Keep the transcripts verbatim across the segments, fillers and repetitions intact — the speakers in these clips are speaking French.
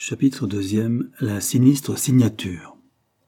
Chapitre deuxième. La sinistre signature.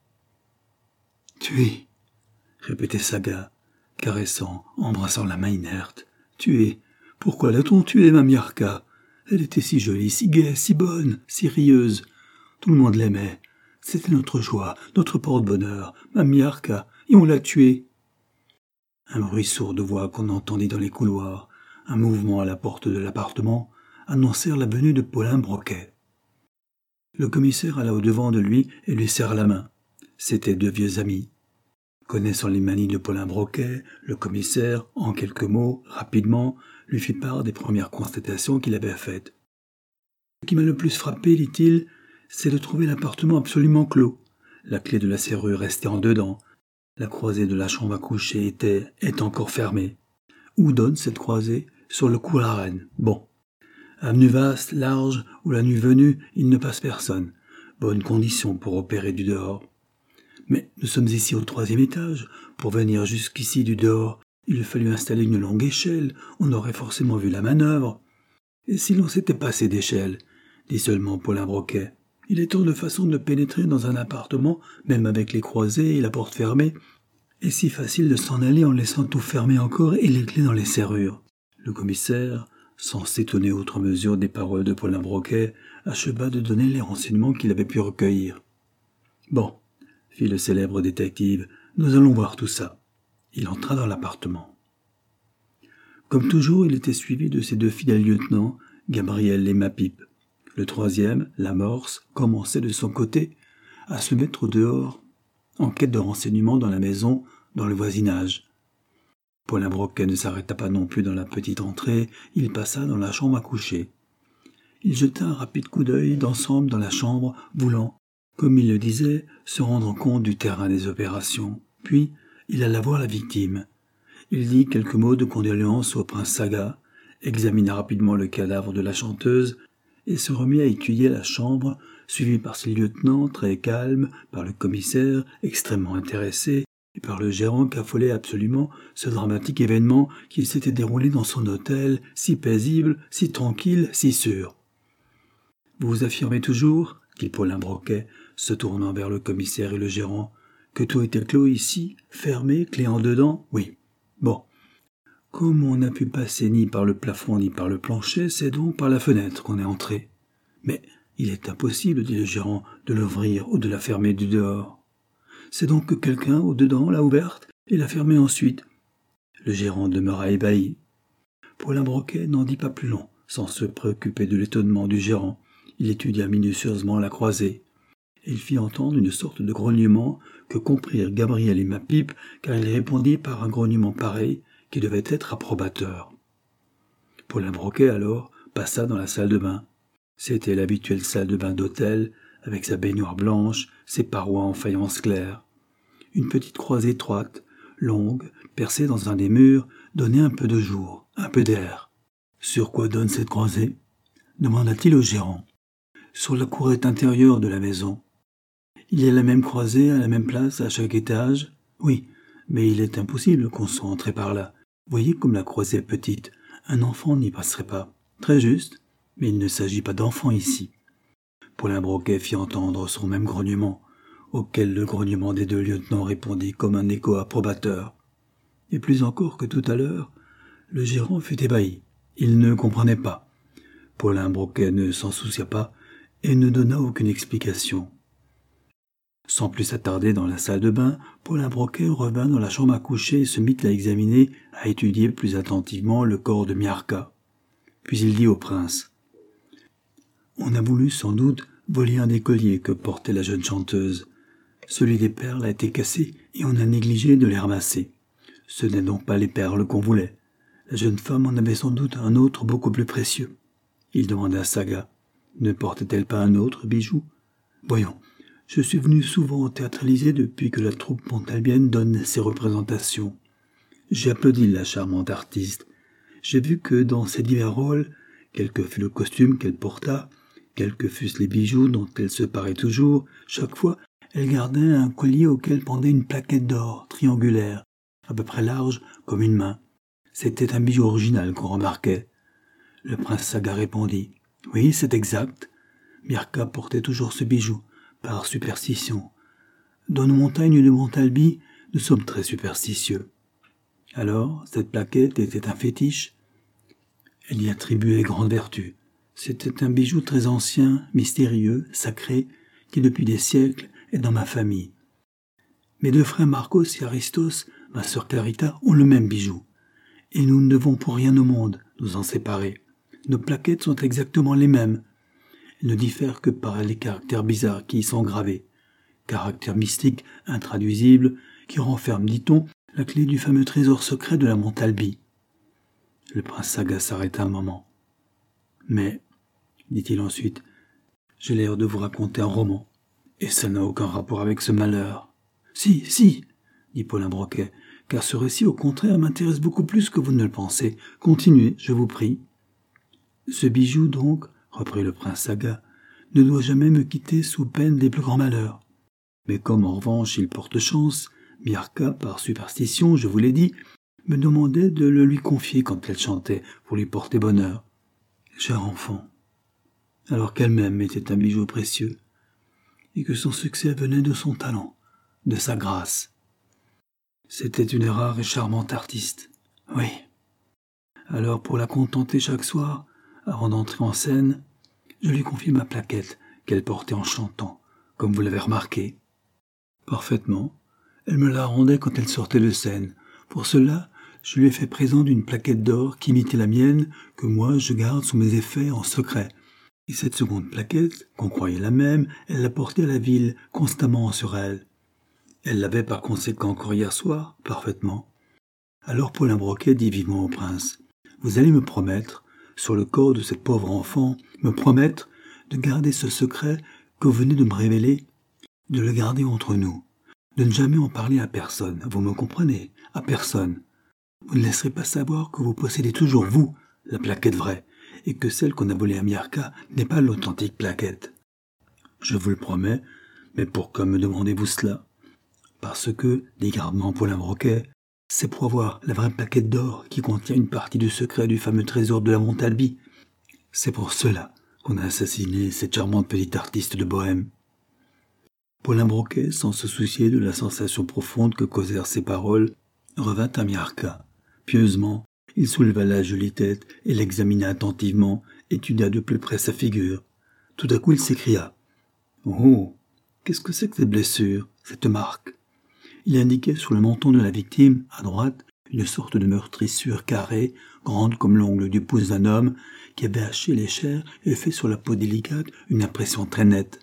« Tué !» répétait Saga, caressant, embrassant la main inerte. « Tué ! Pourquoi l'a-t-on tuée, ma Miarca ? Elle était si jolie, si gaie, si bonne, si rieuse. Tout le monde l'aimait. C'était notre joie, notre porte-bonheur, ma Miarca, et on l'a tuée. » Un bruit sourd de voix qu'on entendit dans les couloirs, un mouvement à la porte de l'appartement, annoncèrent la venue de Paulin Broquet. Le commissaire alla au-devant de lui et lui serra la main. C'étaient deux vieux amis. Connaissant les manies de Paulin Broquet, le commissaire, en quelques mots, rapidement, lui fit part des premières constatations qu'il avait faites. « Ce qui m'a le plus frappé, dit-il, c'est de trouver l'appartement absolument clos. La clé de la serrure restait en dedans. La croisée de la chambre à coucher était, est encore fermée. Où donne cette croisée ? Sur le cours Arène. Bon. Avenue vaste, large, où la nuit venue, il ne passe personne. Bonne condition pour opérer du dehors. Mais nous sommes ici au troisième étage. Pour venir jusqu'ici du dehors, il a fallu installer une longue échelle. On aurait forcément vu la manœuvre. Et si l'on s'était passé d'échelle, dit seulement Paulin Broquet. Il est tant de façons de pénétrer dans un appartement, même avec les croisées et la porte fermée, et si facile de s'en aller en laissant tout fermé encore et les clés dans les serrures. Le commissaire, sans s'étonner outre mesure des paroles de Paulin Broquet, acheva de donner les renseignements qu'il avait pu recueillir. « Bon, » fit le célèbre détective, « nous allons voir tout ça. » Il entra dans l'appartement. Comme toujours, il était suivi de ses deux fidèles lieutenants, Gabriel et Mapipe. Le troisième, l'amorce, commençait de son côté à se mettre au dehors, en quête de renseignements dans la maison, dans le voisinage. Paulin Broquet ne s'arrêta pas non plus dans la petite entrée, il passa dans la chambre à coucher. Il jeta un rapide coup d'œil d'ensemble dans la chambre, voulant, comme il le disait, se rendre compte du terrain des opérations. Puis, il alla voir la victime. Il dit quelques mots de condoléances au prince Saga, examina rapidement le cadavre de la chanteuse et se remit à étudier la chambre, suivi par ses lieutenants très calmes, par le commissaire extrêmement intéressé, et par le gérant qu'affolait absolument ce dramatique événement qui s'était déroulé dans son hôtel, si paisible, si tranquille, si sûr. « Vous affirmez toujours, dit Paulin Broquet, se tournant vers le commissaire et le gérant, que tout était clos ici, fermé, clé en dedans ? Oui. Bon. Comme on n'a pu passer ni par le plafond ni par le plancher, c'est donc par la fenêtre qu'on est entré. Mais il est impossible, dit le gérant, de l'ouvrir ou de la fermer du dehors. C'est donc que quelqu'un, au-dedans, l'a ouverte et l'a fermée ensuite. » Le gérant demeura ébahi. Paulin Broquet n'en dit pas plus long, sans se préoccuper de l'étonnement du gérant. Il étudia minutieusement la croisée. Et il fit entendre une sorte de grognement que comprirent Gabriel et Mapipe, car il répondit par un grognement pareil qui devait être approbateur. Paulin Broquet, alors, passa dans la salle de bain. C'était l'habituelle salle de bain d'hôtel, avec sa baignoire blanche, ses parois en faïence claire. Une petite croisée étroite, longue, percée dans un des murs, donnait un peu de jour, un peu d'air. « Sur quoi donne cette croisée ?» demanda-t-il au gérant. « Sur la courette intérieure de la maison. Il y a la même croisée à la même place à chaque étage ? Oui, mais il est impossible qu'on soit entré par là. Voyez comme la croisée est petite, un enfant n'y passerait pas. Très juste, mais il ne s'agit pas d'enfant ici. » Paulin Broquet fit entendre son même grognement, auquel le grognement des deux lieutenants répondit comme un écho approbateur. Et plus encore que tout à l'heure, le gérant fut ébahi. Il ne comprenait pas. Paulin Broquet ne s'en soucia pas et ne donna aucune explication. Sans plus s'attarder dans la salle de bain, Paulin Broquet revint dans la chambre à coucher et se mit à examiner, à étudier plus attentivement le corps de Miarca. Puis il dit au prince: « On a voulu sans doute voler un des colliers que portait la jeune chanteuse. Celui des perles a été cassé et on a négligé de les ramasser. Ce n'est donc pas les perles qu'on voulait. La jeune femme en avait sans doute un autre beaucoup plus précieux. » Il demanda à Saga: « Ne portait-elle pas un autre bijou ? Voyons, je suis venu souvent théâtraliser depuis que la troupe montalbienne donne ses représentations. J'ai applaudi la charmante artiste. J'ai vu que dans ses divers rôles, quel que fût le costume qu'elle porta, quels que fussent les bijoux dont elle se parait toujours, chaque fois, elle gardait un collier auquel pendait une plaquette d'or triangulaire, à peu près large comme une main. C'était un bijou original qu'on remarquait. Le prince Saga répondit: « Oui, c'est exact. Mirka portait toujours ce bijou, par superstition. Dans nos montagnes de Montalbi, nous sommes très superstitieux. Alors, cette plaquette était un fétiche. Elle y attribuait grande vertu. C'était un bijou très ancien, mystérieux, sacré, qui depuis des siècles est dans ma famille. Mes deux frères Marcos et Aristos, ma sœur Clarita, ont le même bijou. Et nous ne devons pour rien au monde nous en séparer. Nos plaquettes sont exactement les mêmes. Elles ne diffèrent que par les caractères bizarres qui y sont gravés. Caractères mystiques, intraduisibles, qui renferment, dit-on, la clé du fameux trésor secret de la Montalbi. Le prince Saga s'arrêta un moment. Mais, dit-il ensuite, j'ai l'air de vous raconter un roman, et ça n'a aucun rapport avec ce malheur. Si, si, dit Paulin Broquet, car ce récit, au contraire, m'intéresse beaucoup plus que vous ne le pensez. Continuez, je vous prie. Ce bijou, donc, reprit le prince Saga, ne doit jamais me quitter sous peine des plus grands malheurs. Mais comme en revanche il porte chance, Mirka, par superstition, je vous l'ai dit, me demandait de le lui confier quand elle chantait pour lui porter bonheur. Cher enfant, alors qu'elle-même était un bijou précieux, et que son succès venait de son talent, de sa grâce. C'était une rare et charmante artiste, oui. Alors pour la contenter chaque soir, avant d'entrer en scène, je lui confie ma plaquette qu'elle portait en chantant, comme vous l'avez remarqué. Parfaitement, elle me la rendait quand elle sortait de scène. Pour cela, je lui ai fait présent d'une plaquette d'or qui imitait la mienne, que moi je garde sous mes effets en secret. Et cette seconde plaquette, qu'on croyait la même, elle la portait à la ville, constamment sur elle. Elle l'avait par conséquent encore hier soir, parfaitement. Alors Paulin Broquet dit vivement au prince, « Vous allez me promettre, sur le corps de cette pauvre enfant, me promettre de garder ce secret que vous venez de me révéler, de le garder entre nous, de ne jamais en parler à personne, vous me comprenez, à personne. Vous ne laisserez pas savoir que vous possédez toujours, vous, la plaquette vraie, et que celle qu'on a volée à Mirka n'est pas l'authentique plaquette. Je vous le promets, mais pourquoi me demandez-vous cela? Parce que, dit gardement Paulin Broquet, c'est pour avoir la vraie plaquette d'or qui contient une partie du secret du fameux trésor de la Montalbi. C'est pour cela qu'on a assassiné cette charmante petite artiste de Bohême. Paulin Broquet, sans se soucier de la sensation profonde que causèrent ces paroles, revint à Mirka. Pieusement, il souleva la jolie tête et l'examina attentivement, étudia de plus près sa figure. Tout à coup, il s'écria « Oh, qu'est-ce que c'est que cette blessure, cette marque ?» Il indiquait sur le menton de la victime, à droite, une sorte de meurtrissure carrée, grande comme l'ongle du pouce d'un homme, qui avait haché les chairs et fait sur la peau délicate une impression très nette.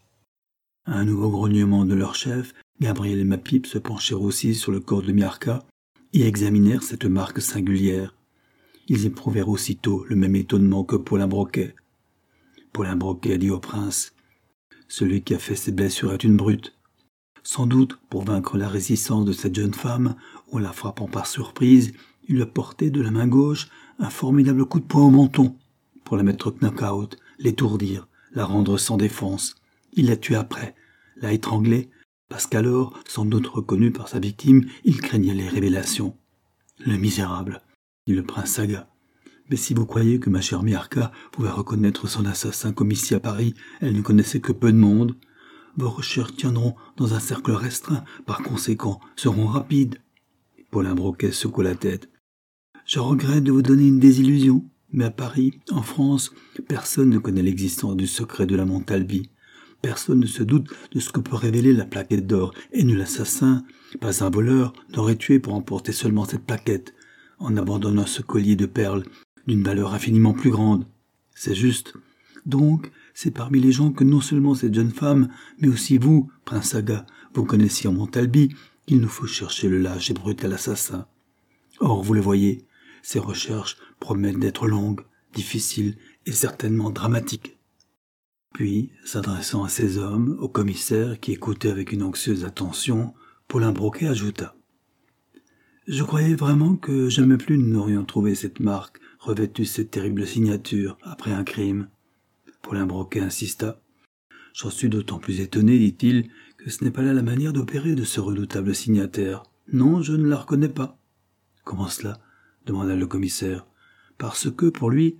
À un nouveau grognement de leur chef, Gabriel et Mapipe se penchèrent aussi sur le corps de Mirka et examinèrent cette marque singulière. Ils éprouvèrent aussitôt le même étonnement que Paulin Broquet. Paulin Broquet dit au prince « Celui qui a fait ces blessures est une brute. Sans doute, pour vaincre la résistance de cette jeune femme, ou la frappant par surprise, il lui a porté de la main gauche un formidable coup de poing au menton, pour la mettre knock-out, l'étourdir, la rendre sans défense. Il l'a tuée après, l'a étranglée, parce qu'alors, sans doute reconnu par sa victime, il craignait les révélations. Le misérable, dit le prince Saga. Mais si vous croyez que ma chère Mirka pouvait reconnaître son assassin comme ici à Paris, elle ne connaissait que peu de monde. Vos recherches tiendront dans un cercle restreint, par conséquent, seront rapides. Paulin Broquet secoua la tête. Je regrette de vous donner une désillusion, mais à Paris, en France, personne ne connaît l'existence du secret de la Montalbi. Personne ne se doute de ce que peut révéler la plaquette d'or, et nul assassin, pas un voleur, n'aurait tué pour emporter seulement cette plaquette, en abandonnant ce collier de perles d'une valeur infiniment plus grande. C'est juste. Donc, c'est parmi les gens que non seulement cette jeune femme, mais aussi vous, prince Saga, vous connaissiez en Montalbi, qu'il nous faut chercher le lâche et brutal assassin. Or, vous le voyez, ces recherches promettent d'être longues, difficiles et certainement dramatiques. Puis, s'adressant à ces hommes, au commissaire qui écoutait avec une anxieuse attention, Paulin Broquet ajouta « Je croyais vraiment que jamais plus nous n'aurions trouvé cette marque, revêtue cette terrible signature, après un crime. » Paulin Broquet insista. « J'en suis d'autant plus étonné, dit-il, que ce n'est pas là la manière d'opérer de ce redoutable signataire. Non, je ne la reconnais pas. »« Comment cela ?» demanda le commissaire. « Parce que, pour lui,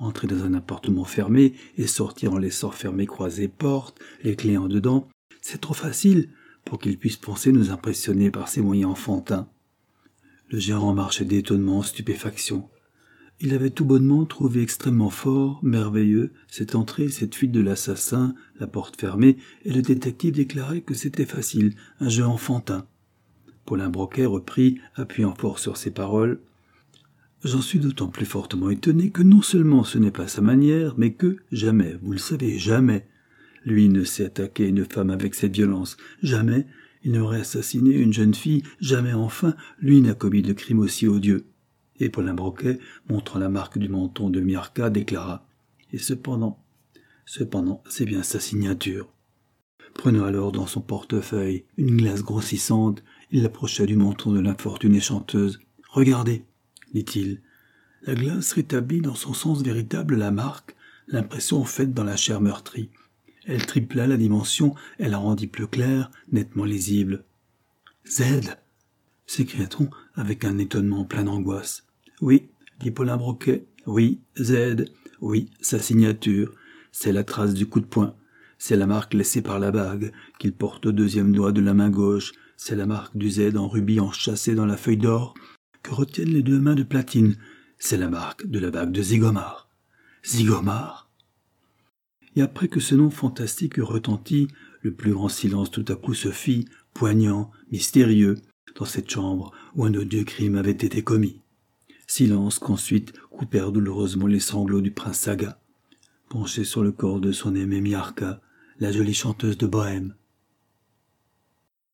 entrer dans un appartement fermé et sortir en laissant fermer croiser porte, les clés en dedans, c'est trop facile pour qu'il puisse penser nous impressionner par ses moyens enfantins. Le gérant marchait d'étonnement en stupéfaction. Il avait tout bonnement trouvé extrêmement fort, merveilleux, cette entrée, cette fuite de l'assassin, la porte fermée, et le détective déclarait que c'était facile, un jeu enfantin. Paulin Broquet reprit, appuyant fort sur ses paroles. « J'en suis d'autant plus fortement étonné que non seulement ce n'est pas sa manière, mais que, jamais, vous le savez, jamais, lui ne s'est attaqué à une femme avec cette violence, jamais, il n'aurait assassiné une jeune fille, jamais enfin, lui n'a commis de crime aussi odieux. » Et Paulin Broquet, montrant la marque du menton de Miarca, déclara « Et cependant, cependant, c'est bien sa signature. » Prenant alors dans son portefeuille une glace grossissante, il l'approcha du menton de l'infortunée chanteuse. « Regardez, dit-il, la glace rétablit dans son sens véritable la marque, l'impression faite dans la chair meurtrie. Elle tripla la dimension, elle la rendit plus claire, nettement lisible. « Z !» s'écria-t-on avec un étonnement plein d'angoisse. « Oui, dit Paulin Broquet, oui, Z, oui, sa signature, c'est la trace du coup de poing, c'est la marque laissée par la bague qu'il porte au deuxième doigt de la main gauche, c'est la marque du Z en rubis enchâssé dans la feuille d'or que retiennent les deux mains de platine, c'est la marque de la bague de Zygomar. Zygomar !» Et après que ce nom fantastique eut retenti, le plus grand silence tout à coup se fit, poignant, mystérieux, dans cette chambre où un odieux crime avait été commis. Silence qu'ensuite coupèrent douloureusement les sanglots du prince Saga, penché sur le corps de son aimée Miarca, la jolie chanteuse de Bohême.